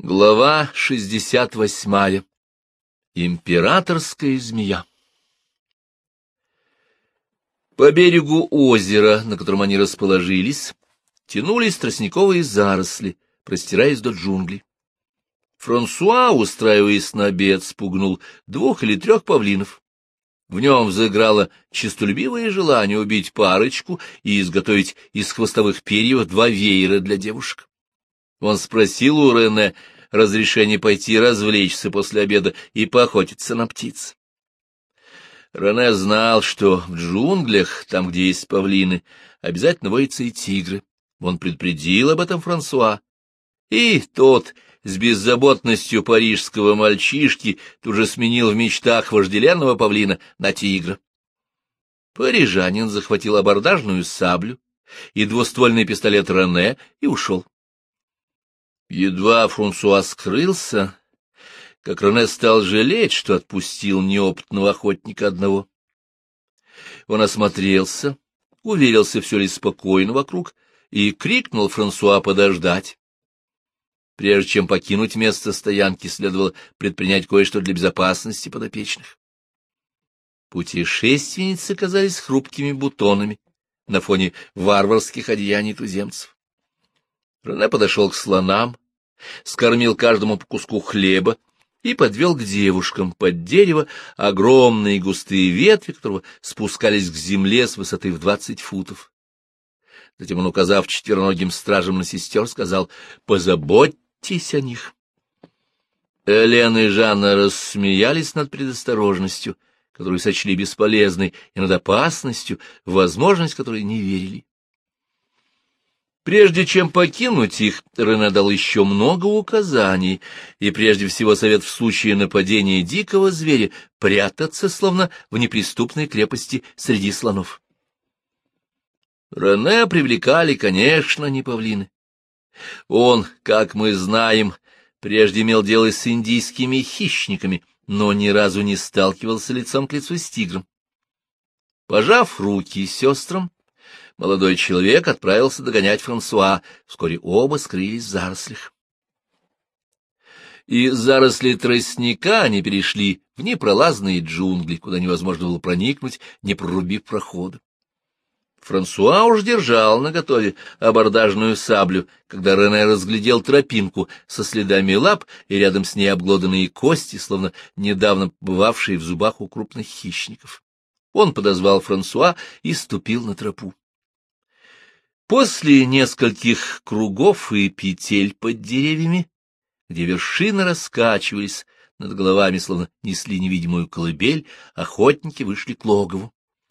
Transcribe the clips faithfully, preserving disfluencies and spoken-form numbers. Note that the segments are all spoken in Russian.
Глава шестьдесят восьмая. Императорская змея. По берегу озера, на котором они расположились, тянулись тростниковые заросли, простираясь до джунглей. Франсуа, устраиваясь на обед, спугнул двух или трех павлинов. В нем взыграло честолюбивое желание убить парочку и изготовить из хвостовых перьев два веера для девушек. Он спросил у Рене разрешение пойти развлечься после обеда и поохотиться на птиц. Рене знал, что в джунглях, там, где есть павлины, обязательно водятся и тигры. Он предупредил об этом Франсуа. И тот с беззаботностью парижского мальчишки тут же сменил в мечтах вожделенного павлина на тигра. Парижанин захватил абордажную саблю и двуствольный пистолет Рене и ушел. Едва Франсуа скрылся, как Рене стал жалеть, что отпустил неопытного охотника одного. Он осмотрелся, уверился, все ли спокойно вокруг, и крикнул Франсуа подождать. Прежде чем покинуть место стоянки, следовало предпринять кое-что для безопасности подопечных. Путешественницы казались хрупкими бутонами на фоне варварских одеяний туземцев. Рене подошел к слонам, скормил каждому по куску хлеба и подвел к девушкам под дерево огромные густые ветви, которого спускались к земле с высоты в двадцать футов. Затем он, указав четвероногим стражам на сестер, сказал: «Позаботьтесь о них». Элен и Жанна рассмеялись над предосторожностью, которую сочли бесполезной, и над опасностью, в возможность которой не верили. Прежде чем покинуть их, Рене дал еще много указаний, и прежде всего совет в случае нападения дикого зверя прятаться, словно в неприступной крепости среди слонов. Рене привлекали, конечно, не павлины. Он, как мы знаем, прежде имел дело с индийскими хищниками, но ни разу не сталкивался лицом к лицу с тигром. Пожав руки сестрам, молодой человек отправился догонять Франсуа. Вскоре оба скрылись в зарослях. Из зарослей тростника они перешли в непролазные джунгли, куда невозможно было проникнуть, не прорубив прохода. Франсуа уж держал наготове абордажную саблю, когда Рене разглядел тропинку со следами лап и рядом с ней обглоданные кости, словно недавно бывавшие в зубах у крупных хищников. Он подозвал Франсуа и ступил на тропу. После нескольких кругов и петель под деревьями, где вершины раскачивались над головами, словно несли невидимую колыбель, охотники вышли к логову.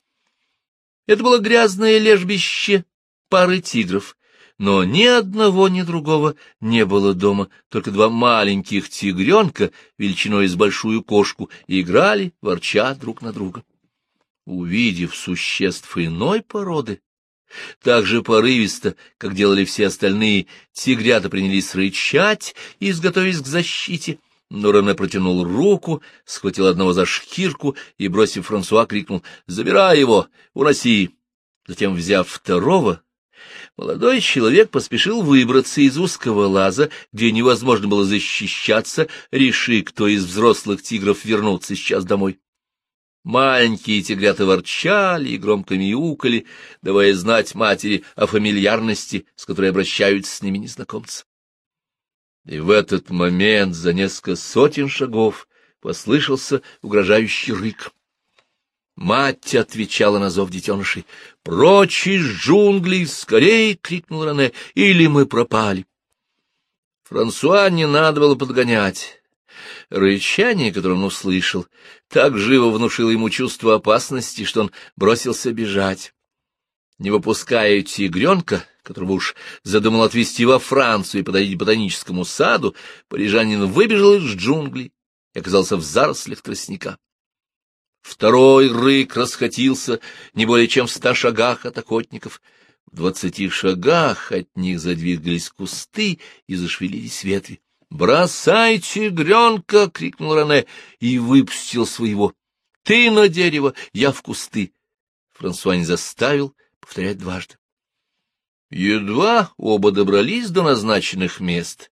Это было грязное лежбище пары тигров, но ни одного, ни другого не было дома, только два маленьких тигренка, величиной с большую кошку, играли, ворча друг на друга. Увидев существ иной породы, так же порывисто, как делали все остальные, тигрята принялись рычать и изготовились к защите, но Рене протянул руку, схватил одного за шкирку и, бросив Франсуа, крикнул: «Забирай его, уноси!» Затем, взяв второго, молодой человек поспешил выбраться из узкого лаза, где невозможно было защищаться, реши, кто из взрослых тигров вернуться сейчас домой. Маленькие тигрята ворчали и громко мяукали, давая знать матери о фамильярности, с которой обращаются с ними незнакомцы. И в этот момент за несколько сотен шагов послышался угрожающий рык. Мать отвечала на зов детенышей. «Прочь из джунглей! Скорей!» — крикнул Рене. «Или мы пропали!» Франсуа не надо было подгонять. Рычание, которое он услышал, так живо внушило ему чувство опасности, что он бросился бежать. Не выпуская тигренка, которого уж задумал отвезти во Францию и подарить ботаническому саду, парижанин выбежал из джунглей и оказался в зарослях тростника. Второй рык расхотился не более чем в ста шагах от охотников. В двадцати шагах от них задвигались кусты и зашевелились ветви. «Бросай тигренка!» — крикнул Рене и выпустил своего. «Ты на дерево, я в кусты!» Франсуа не заставил повторять дважды. Едва оба добрались до назначенных мест,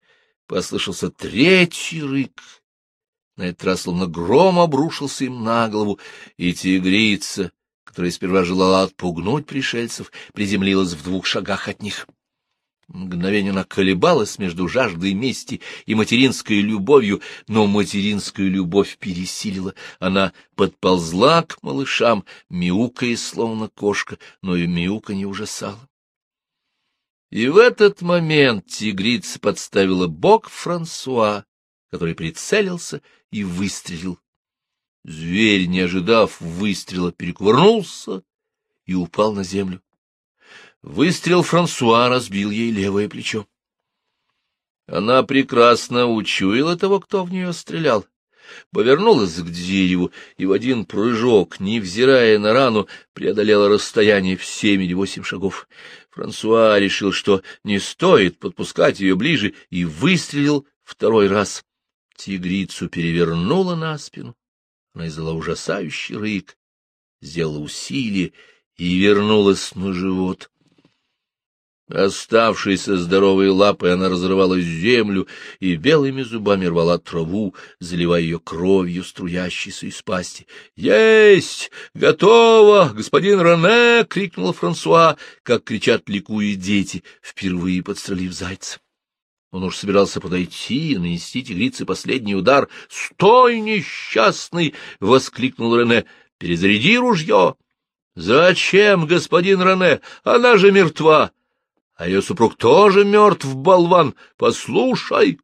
Послышался третий рык. На этот раз словно гром обрушился им на голову, и тигрица, которая сперва желала отпугнуть пришельцев, приземлилась в двух шагах от них. Мгновение она колебалась между жаждой мести и материнской любовью, но материнскую любовь пересилила. Она подползла к малышам, мяукая, словно кошка, но и мяука не ужасала. И в этот момент тигрица подставила бок Франсуа, который прицелился и выстрелил. Зверь, не ожидав выстрела, перекувырнулся и упал на землю. Выстрел Франсуа разбил ей левое плечо. Она прекрасно учуяла того, кто в нее стрелял, повернулась к дереву и в один прыжок, невзирая на рану, преодолела расстояние в семь или восемь шагов. Франсуа решил, что не стоит подпускать ее ближе, и выстрелил второй раз. Тигрицу перевернула на спину. Она издала ужасающий рык, сделала усилие и вернулась на живот. Оставшейся здоровой лапой она разрывала землю и белыми зубами рвала траву, заливая ее кровью, струящейся из пасти. — Есть! Готово! Господин Рене! — крикнула Франсуа, как кричат ликуя дети, впервые подстрелив зайца. Он уж собирался подойти и нанести тигрице последний удар. — Стой, несчастный! — воскликнул Рене. — Перезаряди ружье! — Зачем, господин Рене? Она же мертва! А ее супруг тоже мертв, болван! Послушай!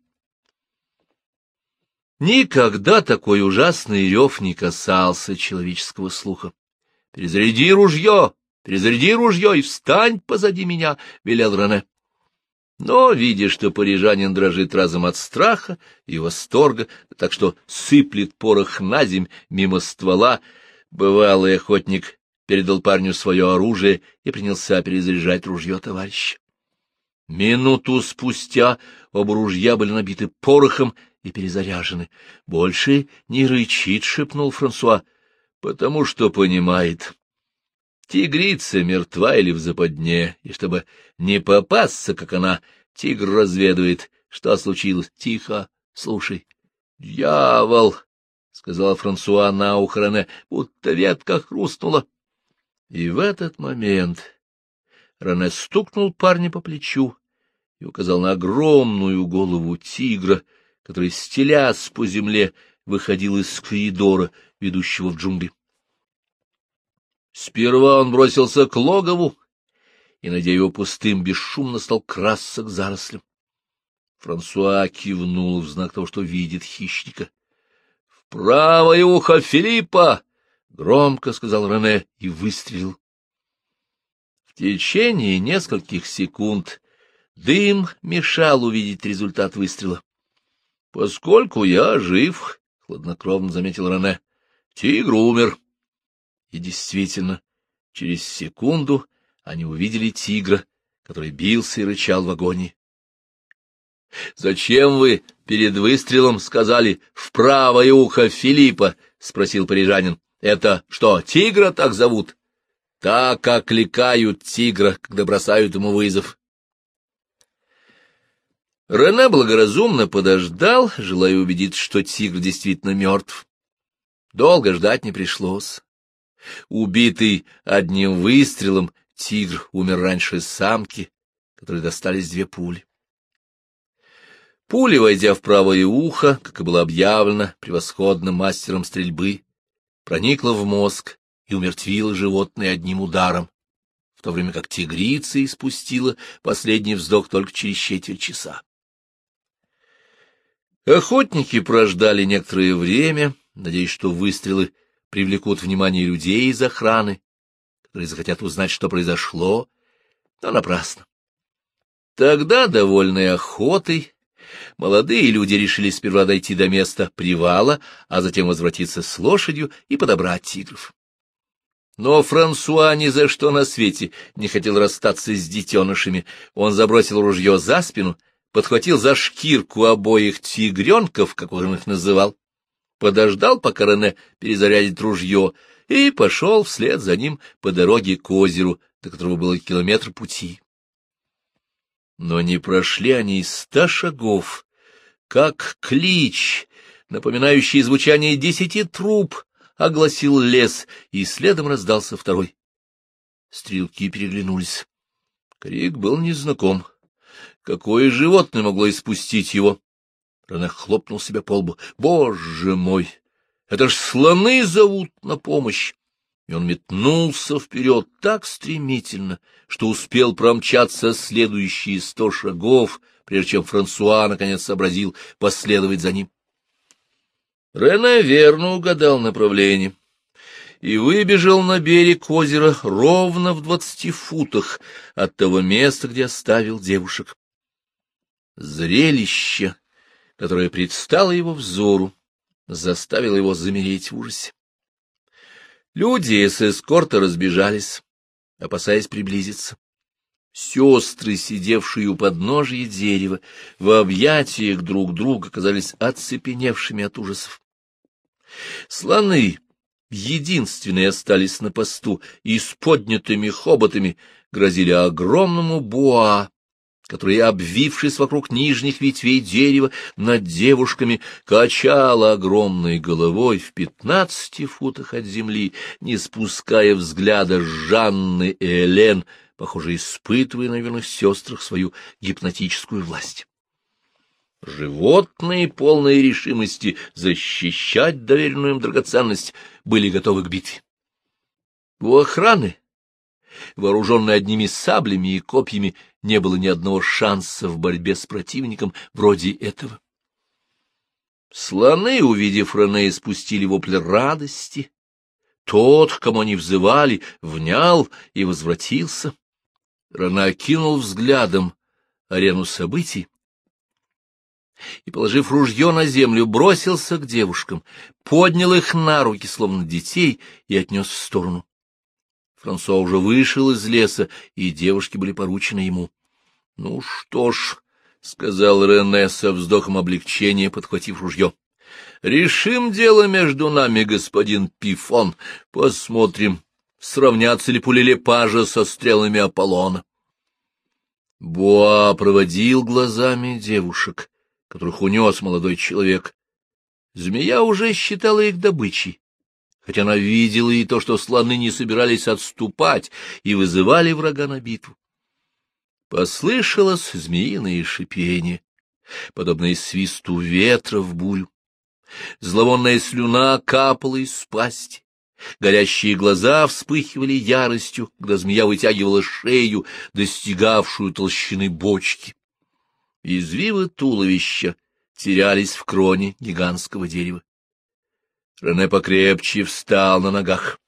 Никогда такой ужасный рев не касался человеческого слуха. — Перезаряди ружье! Перезаряди ружье и встань позади меня! — велел Рене. Но, видя, что парижанин дрожит разом от страха и восторга, так что сыплет порох на земь мимо ствола, бывалый охотник передал парню свое оружие и принялся перезаряжать ружье товарища. Минуту спустя оба ружья были набиты порохом и перезаряжены. — Больше не рычит, — шепнул Франсуа, — потому что понимает. Тигрица мертва или в западне, и чтобы не попасться, как она, тигр разведывает, что случилось. Тихо, слушай. — Дьявол! — сказала Франсуа на ухо Рене, будто ветка хрустнула. И в этот момент Рене стукнул парня по плечу и указал на огромную голову тигра, который, стелясь по земле, выходил из коридора, ведущего в джунгли. Сперва он бросился к логову и, найдя его пустым, бесшумно стал красться к зарослям. Франсуа кивнул в знак того, что видит хищника. — В правое ухо Филиппа! — громко сказал Рене и выстрелил. В течение нескольких секунд дым мешал увидеть результат выстрела. — Поскольку я жив, — хладнокровно заметил Рене, — тигр умер. И действительно, через секунду они увидели тигра, который бился и рычал в агонии. — Зачем вы перед выстрелом сказали «в правое ухо Филиппа»? — спросил парижанин. — Это что, тигра так зовут? — Так окликают тигра, когда бросают ему вызов. Рене благоразумно подождал, желая убедиться, что тигр действительно мертв. Долго ждать не пришлось. Убитый одним выстрелом, тигр умер раньше самки, которой достались две пули. Пуля, войдя в правое ухо, как и было объявлено превосходным мастером стрельбы, проникла в мозг и умертвила животное одним ударом, в то время как тигрица испустила последний вздох только через четверть часа. Охотники прождали некоторое время, надеясь, что выстрелы привлекут внимание людей из охраны, которые захотят узнать, что произошло, но напрасно. Тогда, довольные охотой, молодые люди решили сперва дойти до места привала, а затем возвратиться с лошадью и подобрать тигров. Но Франсуа ни за что на свете не хотел расстаться с детенышами. Он забросил ружье за спину, подхватил за шкирку обоих тигренков, как он их называл, подождал, пока Рене перезарядит ружье, и пошел вслед за ним по дороге к озеру, до которого было километр пути. Но не прошли они и ста шагов, Как клич, напоминающий звучание десяти труб, огласил лес, и следом раздался второй. Стрелки переглянулись. Крик был незнаком. Какое животное могло испустить его? Рене хлопнул себя по лбу. Боже мой! Это ж слоны зовут на помощь! И он метнулся вперед так стремительно, что успел промчаться следующие сто шагов, прежде чем Франсуа наконец сообразил последовать за ним. Рене верно угадал направление и выбежал на берег озера ровно в двадцати футах от того места, где оставил девушек. Зрелище, которое предстало его взору, заставило его замереть в ужасе. Люди с эскорта разбежались, опасаясь приблизиться. Сестры, сидевшие у подножия дерева, в объятиях друг друга, казались оцепеневшими от ужасов. Слоны, единственные, остались на посту и с поднятыми хоботами грозили огромному буа, который, обвившись вокруг нижних ветвей дерева, над девушками качала огромной головой в пятнадцати футах от земли, не спуская взгляда с Жанны и Элен, похоже, испытывая на верных сестрах свою гипнотическую власть. Животные, полные решимости защищать доверенную им драгоценность, были готовы к битве. У охраны, вооруженной одними саблями и копьями, не было ни одного шанса в борьбе с противником вроде этого. Слоны, увидев Рене, испустили вопль радости. Тот, к кому они взывали, внял и возвратился. Рене окинул взглядом арену событий и, положив ружье на землю, бросился к девушкам, поднял их на руки, словно детей, и отнес в сторону. Франсуа уже вышел из леса, и девушки были поручены ему. — Ну что ж, — сказал Рене со вздохом облегчения, подхватив ружье, — решим дело между нами, господин Пифон. Посмотрим, сравнятся ли пули Лепажа со стрелами Аполлона. Буа проводил глазами девушек, которых унес молодой человек. Змея уже считала их добычей, хотя она видела и то, что слоны не собирались отступать и вызывали врага на битву. Послышалось змеиное шипение, подобное свисту ветра в бурю. Зловонная слюна капала из пасти, горящие глаза вспыхивали яростью, когда змея вытягивала шею, достигавшую толщины бочки. Извивы туловища терялись в кроне гигантского дерева. Рене покрепче встал на ногах.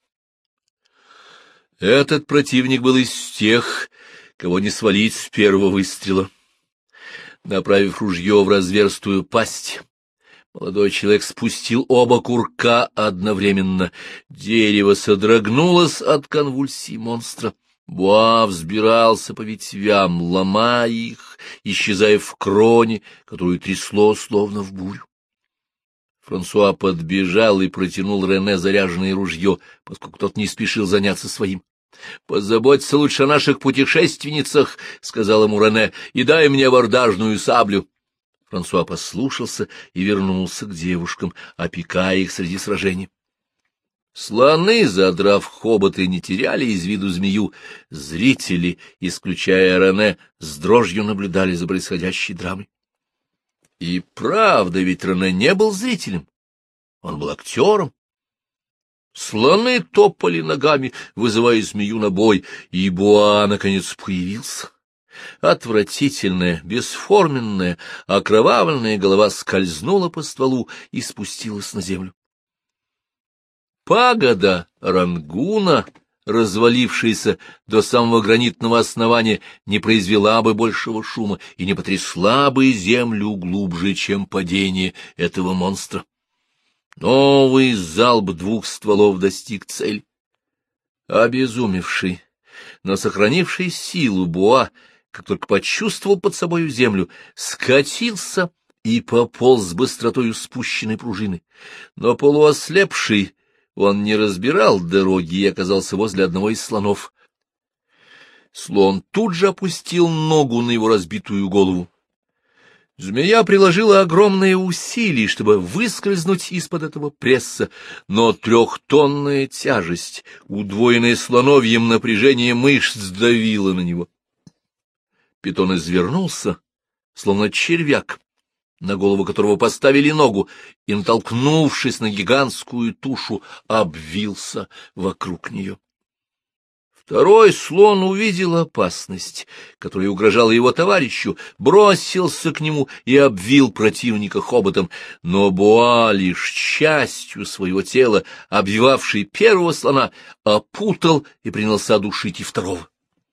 Этот противник был из тех, кого не свалить с первого выстрела. Направив ружье в разверстую пасть, молодой человек спустил оба курка одновременно. Дерево содрогнулось от конвульсий монстра. Буа взбирался по ветвям, ломая их, исчезая в кроне, которую трясло словно в бурю. Франсуа подбежал и протянул Рене заряженное ружье, поскольку тот не спешил заняться своим. — Позаботься лучше о наших путешественницах, — сказал ему Рене, — и дай мне абордажную саблю. Франсуа послушался и вернулся к девушкам, опекая их среди сражений. Слоны, задрав хоботы, не теряли из виду змею. Зрители, исключая Рене, с дрожью наблюдали за происходящей драмой. И правда, ведь Рене не был зрителем, он был актером. Слоны топали ногами, вызывая змею на бой, и Буа, наконец, появился. Отвратительная, бесформенная, окровавленная голова скользнула по стволу и спустилась на землю. Пагода Рангуна, развалившаяся до самого гранитного основания, не произвела бы большего шума и не потрясла бы землю глубже, чем падение этого монстра. Новый залп двух стволов достиг цели. Обезумевший, но сохранивший силу Буа, как только почувствовал под собою землю, скатился и пополз с быстротою спущенной пружины. Но полуослепший он не разбирал дороги и оказался возле одного из слонов. Слон тут же опустил ногу на его разбитую голову. Змея приложила огромные усилия, чтобы выскользнуть из-под этого пресса, но трехтонная тяжесть, удвоенная слоновьем напряжение мышц, сдавила на него. Питон извернулся, словно червяк, на голову которого поставили ногу, и, натолкнувшись на гигантскую тушу, обвился вокруг нее. Второй слон увидел опасность, которая угрожала его товарищу, бросился к нему и обвил противника хоботом, но Боа, лишь частью своего тела, обвивавший первого слона, опутал и принялся душить и второго.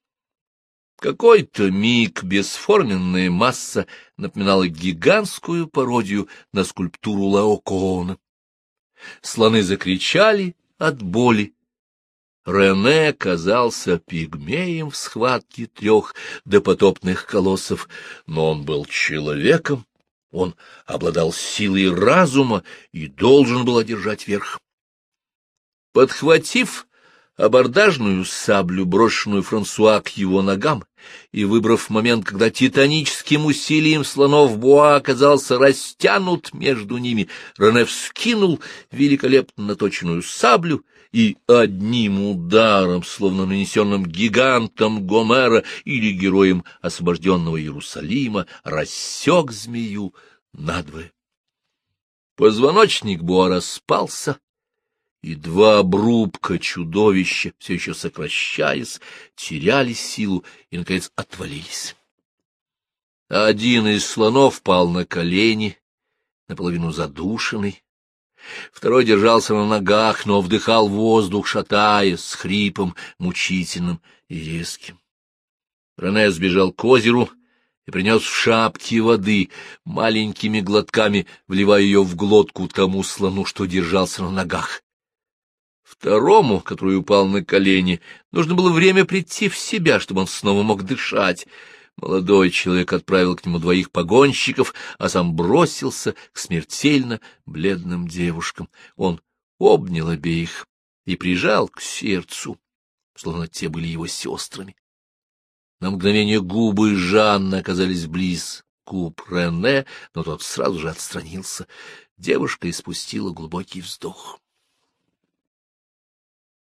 В какой-то миг бесформенная масса напоминала гигантскую пародию на скульптуру Лаокоона. Слоны закричали от боли. Рене казался пигмеем в схватке трех допотопных колоссов, но он был человеком, он обладал силой разума и должен был одержать верх. Подхватив абордажную саблю, брошенную Франсуа к его ногам, и выбрав момент, когда титаническим усилием слонов Боа оказался растянут между ними, Рене вскинул великолепно наточенную саблю и одним ударом, словно нанесенным гигантом Гомера или героем освобожденного Иерусалима, рассек змею надвое. Позвоночник Боа распался, и два обрубка чудовища, все еще сокращаясь, теряли силу и, наконец, отвалились. Один из слонов пал на колени, наполовину задушенный. Второй держался на ногах, но вдыхал воздух, шатаясь, с хрипом мучительным и резким. Рене сбежал к озеру и принес в шапке воды, маленькими глотками вливая ее в глотку тому слону, что держался на ногах. Второму, который упал на колени, нужно было время прийти в себя, чтобы он снова мог дышать. Молодой человек отправил к нему двоих погонщиков, а сам бросился к смертельно бледным девушкам. Он обнял обеих и прижал к сердцу, словно те были его сестрами. На мгновение губы Жанны оказались близ губ Рене, но тот сразу же отстранился. Девушка испустила глубокий вздох.